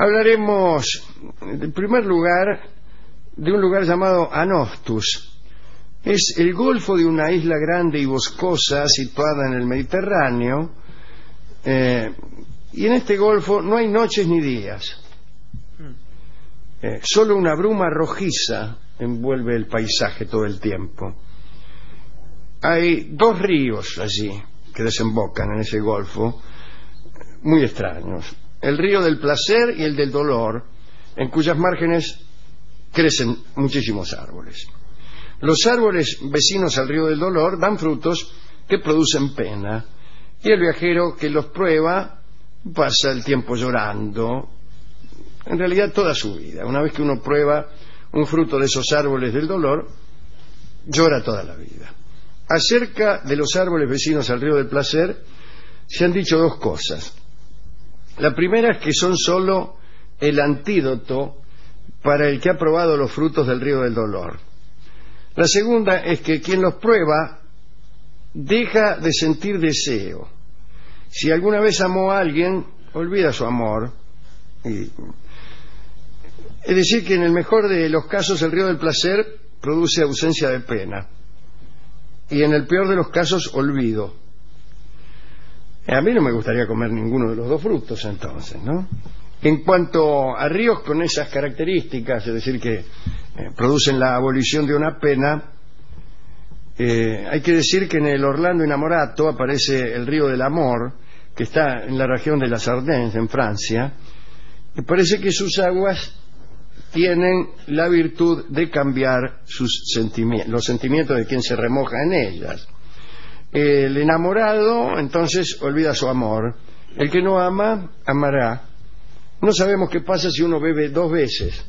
Hablaremos, en primer lugar, de un lugar llamado Anostus. Es el golfo de una isla grande y boscosa situada en el Mediterráneo, y en este golfo no hay noches ni días. Solo una bruma rojiza envuelve el paisaje todo el tiempo. Hay dos ríos allí que desembocan en ese golfo, muy extraños: el río del placer y el del dolor, en cuyas márgenes crecen muchísimos árboles. Los árboles vecinos al río del dolor dan frutos que producen pena, y el viajero que los prueba pasa el tiempo llorando, en realidad toda su vida. Una vez que uno prueba un fruto de esos árboles del dolor, llora toda la vida. Acerca de los árboles vecinos al río del placer se han dicho dos cosas. La primera es que son solo el antídoto para el que ha probado los frutos del río del dolor. La segunda es que quien los prueba deja de sentir deseo. Si alguna vez amó a alguien, olvida su amor. Es decir, que en el mejor de los casos el río del placer produce ausencia de pena, y en el peor de los casos, olvido. A mí no me gustaría comer ninguno de los dos frutos, entonces, ¿no? En cuanto a ríos con esas características, es decir, que producen la abolición de una pena, hay que decir que en el Orlando Innamorato aparece el río del amor, que está en la región de las Ardennes, en Francia, y parece que sus aguas tienen la virtud de cambiar los sentimientos de quien se remoja en ellas. El enamorado entonces olvida su amor, el que no ama, amará. No sabemos qué pasa si uno bebe dos veces.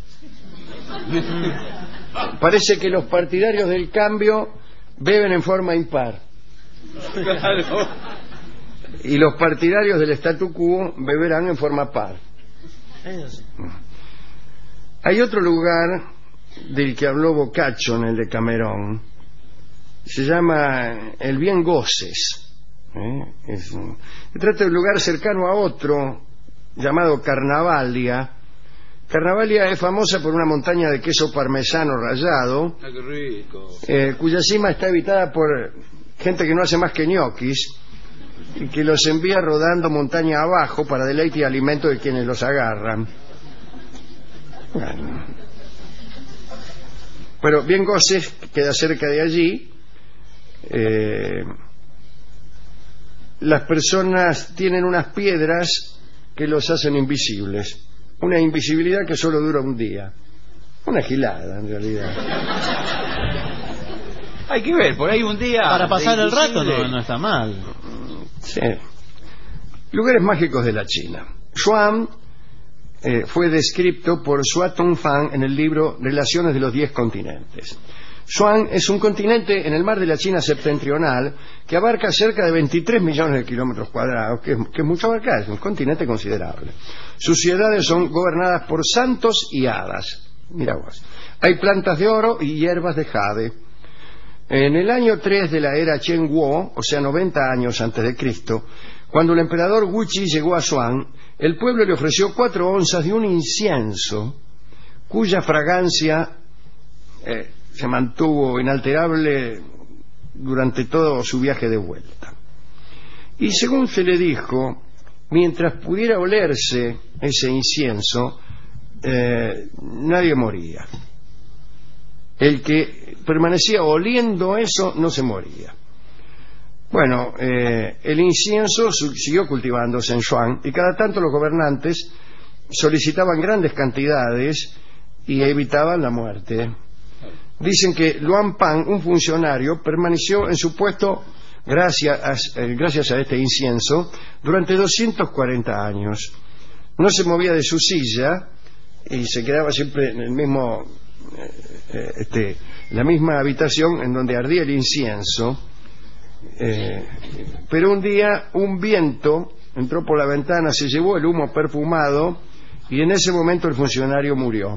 Parece que los partidarios del cambio beben en forma impar, y los partidarios del statu quo beberán en forma par. Hay otro lugar del que habló Boccaccio en el Decamerón. Se llama el Bien Goces. Se trata de un lugar cercano a otro llamado Carnavalia. Carnavalia es famosa por una montaña de queso parmesano rallado, qué rico, cuya cima está habitada por gente que no hace más que ñoquis, y que los envía rodando montaña abajo para deleite y alimento de quienes los agarran. Bueno, pero Bien Goces queda cerca de allí. Las personas tienen unas piedras que los hacen invisibles, una invisibilidad que solo dura un día. Una gilada, en realidad. Hay que ver, por ahí un día para pasar el rato no está mal. Sí. Lugares mágicos de la China. Xuan fue descrito por Xua Tongfang en el libro Relaciones de los 10 continentes. Xuan es un continente en el mar de la China septentrional que abarca cerca de 23 millones de kilómetros cuadrados, que es mucho abarcar, es un continente considerable. Sus ciudades son gobernadas por santos y hadas. Mira vos. Hay plantas de oro y hierbas de jade. En el año 3 de la era Chen Guo, o sea 90 años antes de Cristo, cuando el emperador Wuchi llegó a Xuan, el pueblo le ofreció 4 onzas de un incienso cuya fragancia se mantuvo inalterable durante todo su viaje de vuelta. Y según se le dijo, mientras pudiera olerse ese incienso, nadie moría. El que permanecía oliendo eso no se moría. Bueno, el incienso siguió cultivándose en Xuan, y cada tanto los gobernantes solicitaban grandes cantidades y evitaban la muerte. Dicen que Luan Pan, un funcionario, permaneció en su puesto gracias a este incienso durante 240 años. No se movía de su silla y se quedaba siempre en el mismo la misma habitación en donde ardía el incienso, pero un día un viento entró por la ventana, se llevó el humo perfumado, y en ese momento el funcionario murió.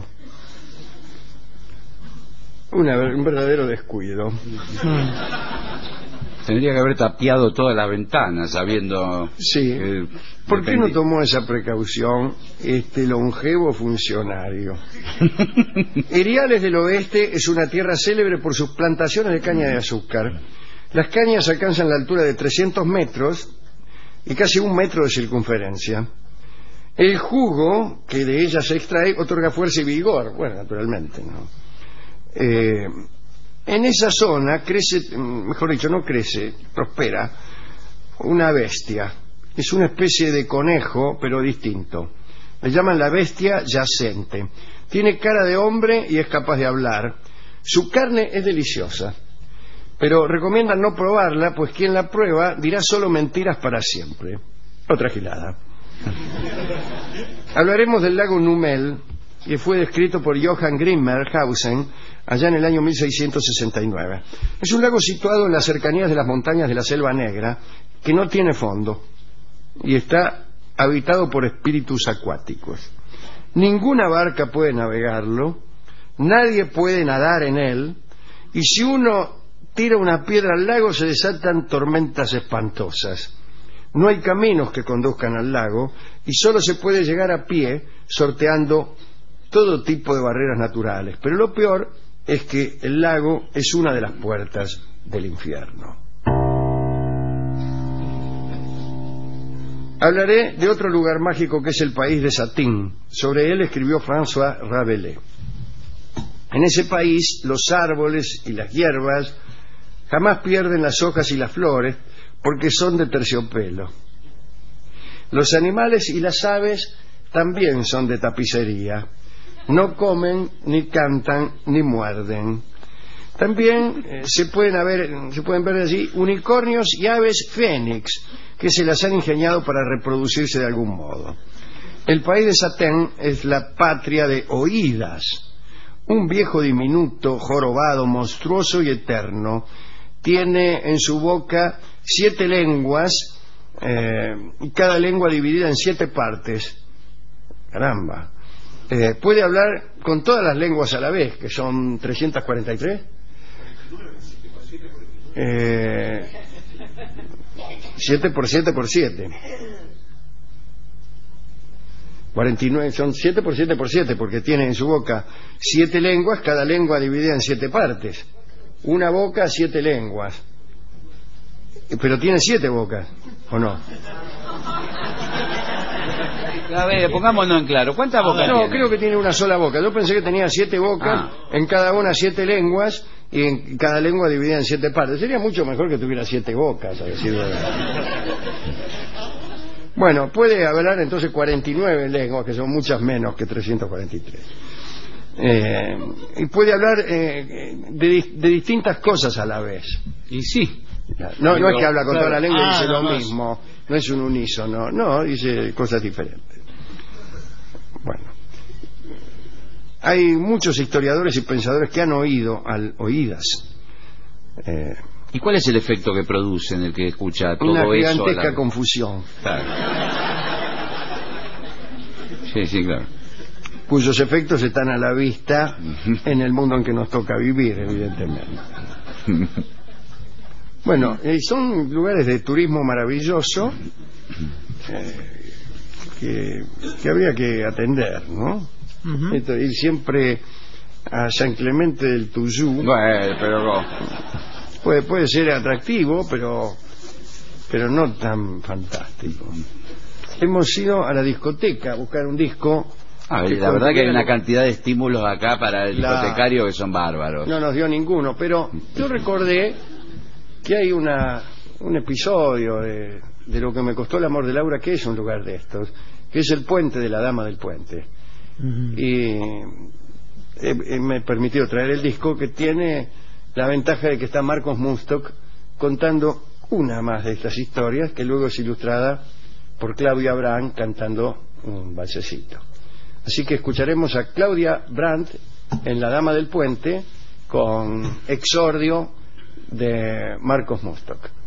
Un verdadero descuido. Tendría que haber tapiado todas las ventanas, sabiendo... Sí. ¿Por qué no tomó esa precaución este longevo funcionario? Eriales del Oeste es una tierra célebre por sus plantaciones de caña de azúcar. Las cañas alcanzan la altura de 300 metros y casi 1 metro de circunferencia. El jugo que de ellas se extrae otorga fuerza y vigor. Bueno, naturalmente, ¿no? En esa zona crece, mejor dicho, no crece, prospera una bestia. Es una especie de conejo, pero distinto. Le llaman la bestia yacente. Tiene cara de hombre y es capaz de hablar. Su carne es deliciosa, pero recomiendan no probarla, pues quien la prueba dirá solo mentiras para siempre. Otra gilada. Hablaremos del lago Numel, que fue descrito por Johann Grimmerhausen allá en el año 1669. Es un lago situado en las cercanías de las montañas de la Selva Negra, que no tiene fondo y está habitado por espíritus acuáticos. Ninguna barca puede navegarlo, nadie puede nadar en él, y si uno tira una piedra al lago se desatan tormentas espantosas. No hay caminos que conduzcan al lago y solo se puede llegar a pie sorteando todo tipo de barreras naturales. Pero lo peor es que el lago es una de las puertas del infierno. Hablaré de otro lugar mágico que es el país de Satín. Sobre él escribió François Rabelais. En ese país los árboles y las hierbas jamás pierden las hojas y las flores porque son de terciopelo. Los animales y las aves también son de tapicería. No comen, ni cantan, ni muerden. También se pueden ver allí unicornios y aves fénix, que se las han ingeniado para reproducirse de algún modo. El país de Satén es la patria de Oídas, un viejo diminuto, jorobado, monstruoso y eterno. Tiene en su boca 7 lenguas, y cada lengua dividida en 7 partes. Caramba. Puede hablar con todas las lenguas a la vez, que son 343. 7 por 7 por 7. 49, son 7 por 7 por 7, porque tiene en su boca 7 lenguas, cada lengua dividida en 7 partes. Una boca, 7 lenguas. Pero tiene 7 bocas, ¿o no? A ver, pongámonos en claro. ¿Cuántas bocas No, tiene? creo que tiene una sola boca. Yo pensé que tenía 7 bocas, en cada una 7 lenguas, y en cada lengua dividida en 7 partes. Sería mucho mejor que tuviera 7 bocas, a decir verdad. Bueno, puede hablar entonces 49 lenguas, que son muchas menos que 343. Y puede hablar de distintas cosas a la vez. Y sí. No es que habla con toda la lengua y dice no, lo mismo. No es un unísono. No, dice cosas diferentes. Bueno. Hay muchos historiadores y pensadores que han oído al Oídas. ¿Y cuál es el efecto que produce en el que escucha todo Una eso? gigantesca confusión. Claro. Sí, claro. Cuyos efectos están a la vista en el mundo en que nos toca vivir, evidentemente. Bueno, son lugares de turismo maravilloso que habría que atender, ¿no? Ir siempre a San Clemente del Tuyú. Bueno, pero Puede ser atractivo, pero no tan fantástico. Hemos ido a la discoteca a buscar un disco. la verdad que hay una cantidad de estímulos acá para el discotecario que son bárbaros. No nos dio ninguno, pero yo recordé que hay un episodio de lo que me costó el amor de Laura, que es un lugar de estos, que es el puente de la Dama del Puente. Y me permitió traer el disco, que tiene la ventaja de que está Marcos Munstock contando una más de estas historias, que luego es ilustrada por Claudia Brandt cantando un valsecito. Así que escucharemos a Claudia Brandt en La Dama del Puente con exordio de Marcos Munstock.